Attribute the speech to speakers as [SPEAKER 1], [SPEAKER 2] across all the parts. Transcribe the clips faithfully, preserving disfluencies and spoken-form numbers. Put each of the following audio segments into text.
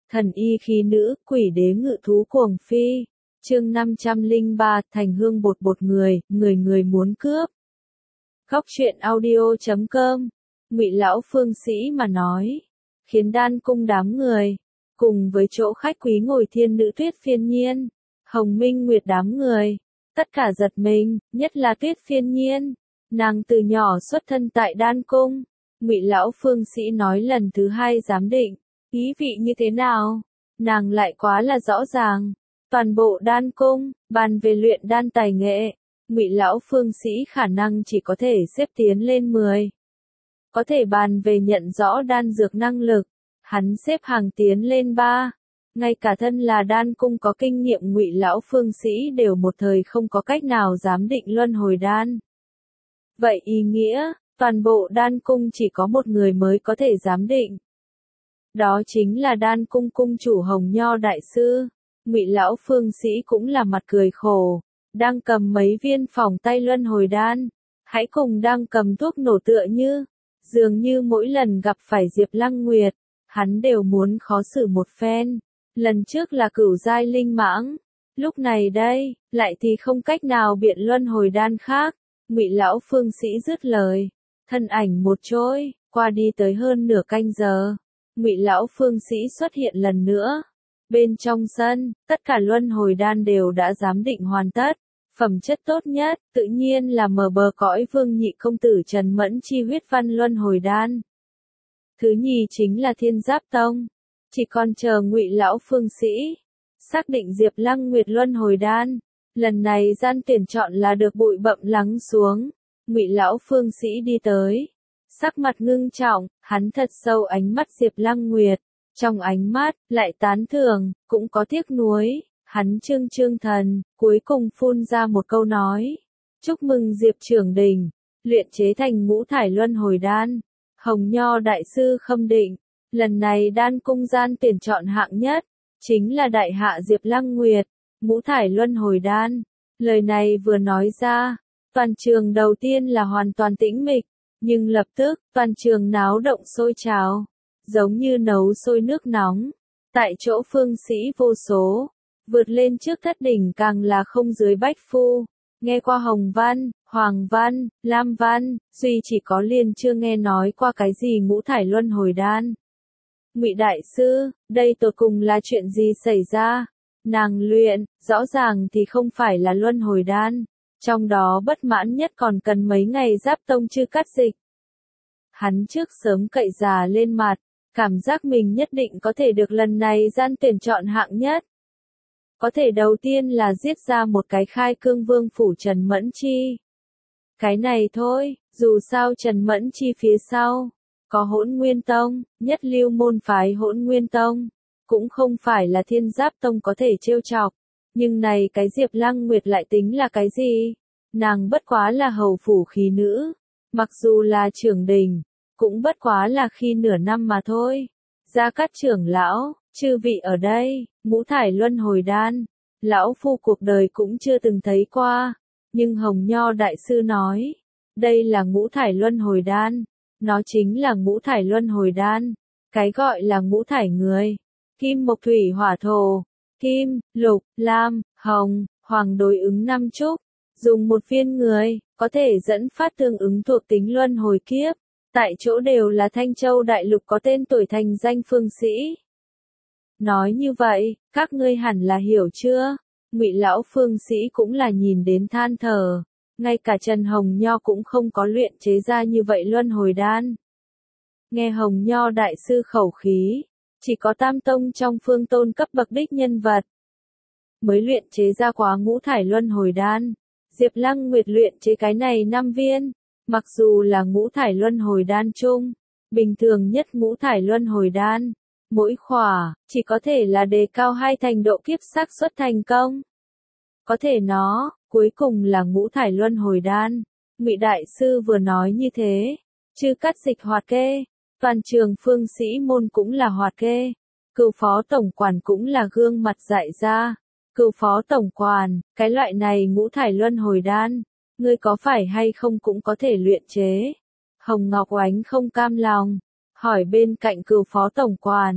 [SPEAKER 1] Thần y khí nữ, quỷ đế ngự thú cuồng phi. Chương năm trăm lẻ ba, thành hương bột bột người, người người muốn cướp. Góc truyện audio chấm com. Ngụy lão phương sĩ mà nói, khiến đan cung đám người, cùng với chỗ khách quý ngồi thiên nữ Tuyết Phiên Nhiên, Hồng Minh Nguyệt đám người, tất cả giật mình, nhất là Tuyết Phiên Nhiên, nàng từ nhỏ xuất thân tại đan cung. Ngụy lão phương sĩ nói lần thứ hai giám định, ý vị như thế nào? Nàng lại quá là rõ ràng. Toàn bộ đan cung, bàn về luyện đan tài nghệ, Ngụy lão phương sĩ khả năng chỉ có thể xếp tiến lên mười. Có thể bàn về nhận rõ đan dược năng lực, hắn xếp hàng tiến lên ba. Ngay cả thân là đan cung có kinh nghiệm Ngụy lão phương sĩ đều một thời không có cách nào giám định luân hồi đan. Vậy ý nghĩa, toàn bộ đan cung chỉ có một người mới có thể giám định. Đó chính là đan cung cung chủ Hồng Nho đại sư. Ngụy lão phương sĩ cũng là mặt cười khổ, đang cầm mấy viên phỏng tay luân hồi đan, hãy cùng đang cầm thuốc nổ tựa như, dường như mỗi lần gặp phải Diệp Lăng Nguyệt, hắn đều muốn khó xử một phen. Lần trước là cửu giai linh mãng, lúc này đây, lại thì không cách nào biện luân hồi đan khác. Ngụy lão phương sĩ dứt lời, thân ảnh một trôi, qua đi tới hơn nửa canh giờ, Ngụy lão phương sĩ xuất hiện lần nữa. Bên trong sân, tất cả luân hồi đan đều đã giám định hoàn tất. Phẩm chất tốt nhất, tự nhiên là mở bờ cõi vương nhị công tử Trần Mẫn chi huyết văn luân hồi đan. Thứ nhì chính là Thiên Giáp Tông. Chỉ còn chờ Ngụy lão phương sĩ xác định Diệp Lăng Nguyệt luân hồi đan. Lần này gian tuyển chọn là được bụi bặm lắng xuống. Ngụy lão phương sĩ đi tới, sắc mặt ngưng trọng, hắn thật sâu ánh mắt Diệp Lăng Nguyệt. Trong ánh mắt, lại tán thưởng, cũng có tiếc nuối, hắn trương trương thần, cuối cùng phun ra một câu nói. Chúc mừng Diệp trưởng đình, luyện chế thành ngũ thải luân hồi đan. Hồng Nho đại sư khâm định, lần này đan cung gian tuyển chọn hạng nhất, chính là đại hạ Diệp Lăng Nguyệt, ngũ thải luân hồi đan. Lời này vừa nói ra, toàn trường đầu tiên là hoàn toàn tĩnh mịch, nhưng lập tức, toàn trường náo động sôi trào. Giống như nấu sôi nước nóng, tại chỗ phương sĩ vô số, vượt lên trước thất đỉnh càng là không dưới bách phu, nghe qua Hồng Văn, Hoàng Văn, Lam Văn, duy chỉ có Liên chưa nghe nói qua cái gì ngũ thải luân hồi đan. Ngụy đại sư, đây tột cùng là chuyện gì xảy ra? Nàng luyện, rõ ràng thì không phải là luân hồi đan, trong đó bất mãn nhất còn cần mấy ngày Giáp Tông chưa cắt dịch. Hắn trước sớm cậy già lên mặt, cảm giác mình nhất định có thể được lần này gian tuyển chọn hạng nhất. Có thể đầu tiên là giết ra một cái khai cương vương phủ Trần Mẫn Chi. Cái này thôi, dù sao Trần Mẫn Chi phía sau, có Hỗn Nguyên Tông, nhất lưu môn phái Hỗn Nguyên Tông, cũng không phải là Thiên Giáp Tông có thể trêu chọc. Nhưng này cái Diệp Lăng Nguyệt lại tính là cái gì? Nàng bất quá là hầu phủ khí nữ, mặc dù là trưởng đình, cũng bất quá là khi nửa năm mà thôi. Gia Cát trưởng lão, chư vị ở đây, ngũ thải luân hồi đan, lão phu cuộc đời cũng chưa từng thấy qua, nhưng Hồng Nho đại sư nói, đây là ngũ thải luân hồi đan, nó chính là ngũ thải luân hồi đan, cái gọi là ngũ thải người, kim mộc thủy hỏa thổ, kim, lục, lam, hồng, hoàng đối ứng năm trúc, dùng một viên người, có thể dẫn phát tương ứng thuộc tính luân hồi kiếp. Tại chỗ đều là Thanh Châu đại lục có tên tuổi thành danh phương sĩ. Nói như vậy, các ngươi hẳn là hiểu chưa? Ngụy lão phương sĩ cũng là nhìn đến than thở, ngay cả Trần Hồng Nho cũng không có luyện chế ra như vậy luân hồi đan. Nghe Hồng Nho đại sư khẩu khí, chỉ có tam tông trong phương tôn cấp bậc đích nhân vật mới luyện chế ra quá ngũ thải luân hồi đan. Diệp Lăng Nguyệt luyện chế cái này năm viên. Mặc dù là ngũ thải luân hồi đan chung, bình thường nhất ngũ thải luân hồi đan, mỗi khỏa, chỉ có thể là đề cao hai thành độ kiếp xác suất thành công. Có thể nó, cuối cùng là ngũ thải luân hồi đan. Ngụy đại sư vừa nói như thế, chư cắt dịch hoạt kê, toàn trường phương sĩ môn cũng là hoạt kê, cựu phó tổng quản cũng là gương mặt dại ra. Cựu phó tổng quản, cái loại này ngũ thải luân hồi đan, ngươi có phải hay không cũng có thể luyện chế? Hồng Ngọc Oánh không cam lòng, hỏi bên cạnh cựu phó tổng quản,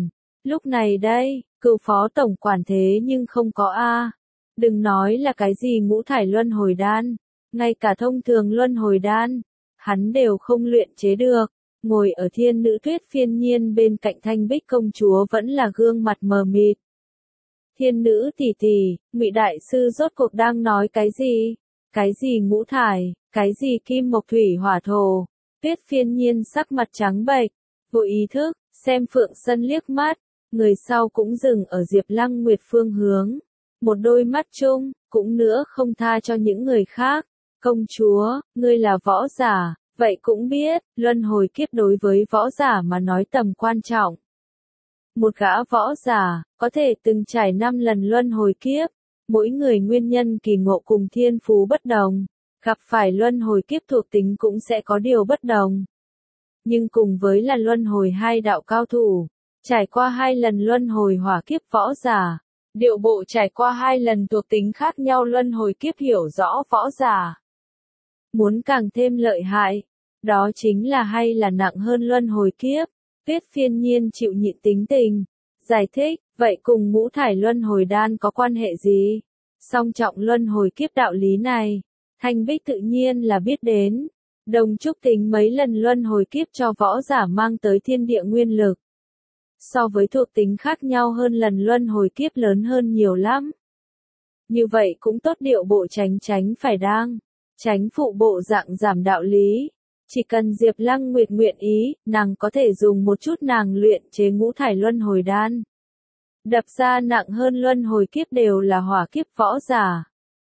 [SPEAKER 1] Lúc này đây, cựu phó tổng quản thế nhưng không có a. Đừng nói là cái gì ngũ thải luân hồi đan, ngay cả thông thường luân hồi đan, hắn đều không luyện chế được. Ngồi ở thiên nữ tuyết phiên nhiên bên cạnh Thanh Bích công chúa vẫn là gương mặt mờ mịt. Thiên nữ tỷ tỷ, Ngụy đại sư rốt cuộc đang nói cái gì? Cái gì ngũ thải, cái gì kim mộc thủy hỏa thổ? Tuyết phiên nhiên sắc mặt trắng bệch, vô ý thức, xem Phượng Sân liếc mắt, người sau cũng dừng ở Diệp Lăng Nguyệt phương hướng. Một đôi mắt chung, cũng nữa không tha cho những người khác. Công chúa, ngươi là võ giả, vậy cũng biết, luân hồi kiếp đối với võ giả mà nói tầm quan trọng. Một gã võ giả, có thể từng trải năm lần luân hồi kiếp, mỗi người nguyên nhân kỳ ngộ cùng thiên phú bất đồng, gặp phải luân hồi kiếp thuộc tính cũng sẽ có điều bất đồng. Nhưng cùng với là luân hồi hai đạo cao thủ, trải qua hai lần luân hồi hỏa kiếp võ giả, điệu bộ trải qua hai lần thuộc tính khác nhau luân hồi kiếp hiểu rõ võ giả. Muốn càng thêm lợi hại, đó chính là hay là nặng hơn luân hồi kiếp. Tuyết phiên nhiên chịu nhịn tính tình, giải thích, vậy cùng ngũ thải luân hồi đan có quan hệ gì? Song trọng luân hồi kiếp đạo lý này, Thanh Bích tự nhiên là biết đến. Đồng Trúc tính mấy lần luân hồi kiếp cho võ giả mang tới thiên địa nguyên lực. So với thuộc tính khác nhau hơn lần luân hồi kiếp lớn hơn nhiều lắm. Như vậy cũng tốt điệu bộ tránh tránh phải đang, tránh phụ bộ dạng giảm đạo lý. Chỉ cần Diệp Lăng Nguyệt nguyện ý, nàng có thể dùng một chút nàng luyện chế ngũ thải luân hồi đan. Đập ra nặng hơn luân hồi kiếp đều là hỏa kiếp võ giả.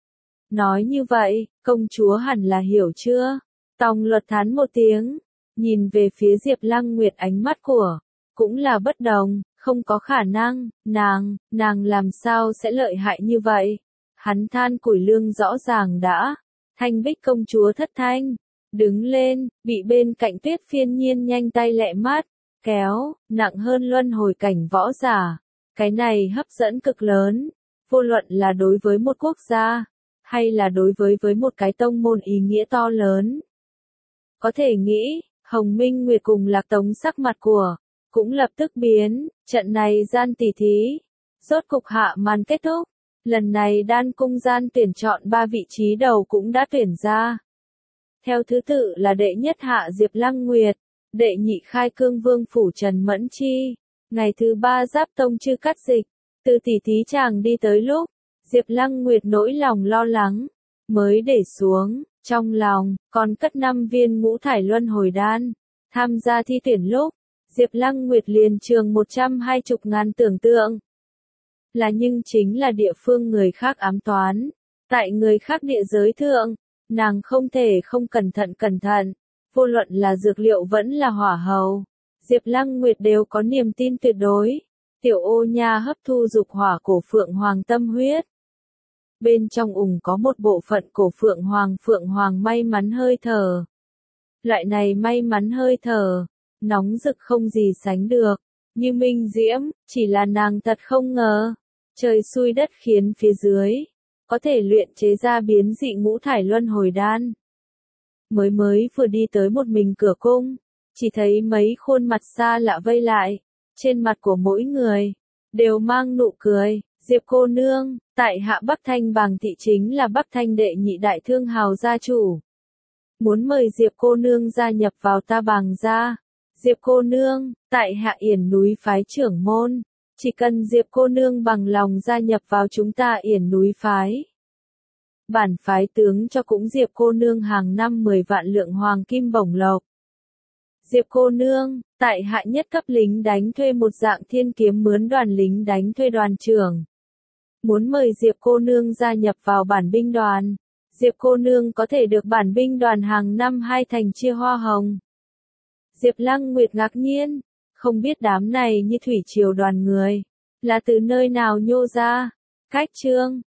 [SPEAKER 1] Nói như vậy, công chúa hẳn là hiểu chưa? Tòng Luật thán một tiếng, nhìn về phía Diệp Lăng Nguyệt ánh mắt của, cũng là bất đồng, không có khả năng, nàng, nàng làm sao sẽ lợi hại như vậy? Hắn than củi lương rõ ràng đã, Thanh Bích công chúa thất thanh. Đứng lên, bị bên cạnh Tuyết phiên nhiên nhanh tay lẹ mắt, kéo, nặng hơn luân hồi cảnh võ giả. Cái này hấp dẫn cực lớn, vô luận là đối với một quốc gia, hay là đối với với một cái tông môn ý nghĩa to lớn. Có thể nghĩ, Hồng Minh Nguyệt cùng Lạc Tống sắc mặt của, cũng lập tức biến, trận này gian tỉ thí, rốt cục hạ màn kết thúc. Lần này đan cung gian tuyển chọn ba vị trí đầu cũng đã tuyển ra. Theo thứ tự là đệ nhất hạ Diệp Lăng Nguyệt, đệ nhị khai cương vương phủ Trần Mẫn Chi, ngày thứ ba giáp tông Chư Cát Dịch. Từ tỉ thí chàng đi tới lúc, Diệp Lăng Nguyệt nỗi lòng lo lắng, mới để xuống, trong lòng, còn cất năm viên ngũ thải luân hồi đan. Tham gia thi tuyển lúc, Diệp Lăng Nguyệt liền trường một trăm hai mươi ngàn tưởng tượng. Là nhưng chính là địa phương người khác ám toán, tại người khác địa giới thượng. Nàng không thể không cẩn thận cẩn thận, vô luận là dược liệu vẫn là hỏa hầu. Diệp Lăng Nguyệt đều có niềm tin tuyệt đối. Tiểu ô nha hấp thu dục hỏa cổ phượng hoàng tâm huyết. Bên trong ủng có một bộ phận cổ phượng hoàng phượng hoàng may mắn hơi thở. Loại này may mắn hơi thở, nóng rực không gì sánh được. Như minh diễm, chỉ là nàng thật không ngờ. Trời xui đất khiến phía dưới. Có thể luyện chế ra biến dị ngũ thải luân hồi đan. Mới mới vừa đi tới một mình cửa cung, chỉ thấy mấy khuôn mặt xa lạ vây lại, trên mặt của mỗi người, đều mang nụ cười. Diệp cô nương, tại hạ Bắc Thanh Bàng thị chính là Bắc Thanh đệ nhị đại thương hào gia chủ. Muốn mời Diệp cô nương gia nhập vào ta Bàng gia. Diệp cô nương, tại hạ Yển núi phái trưởng môn. Chỉ cần Diệp cô nương bằng lòng gia nhập vào chúng ta Yển núi phái. Bản phái tướng cho cũng Diệp cô nương hàng năm mười vạn lượng hoàng kim bổng lộc. Diệp cô nương, tại hạ nhất cấp lính đánh thuê một dạng thiên kiếm mướn đoàn lính đánh thuê đoàn trưởng. Muốn mời Diệp cô nương gia nhập vào bản binh đoàn. Diệp cô nương có thể được bản binh đoàn hàng năm hai thành chia hoa hồng. Diệp Lăng Nguyệt ngạc nhiên. Không biết đám này như thủy triều đoàn người, là từ nơi nào nhô ra. Cách chương,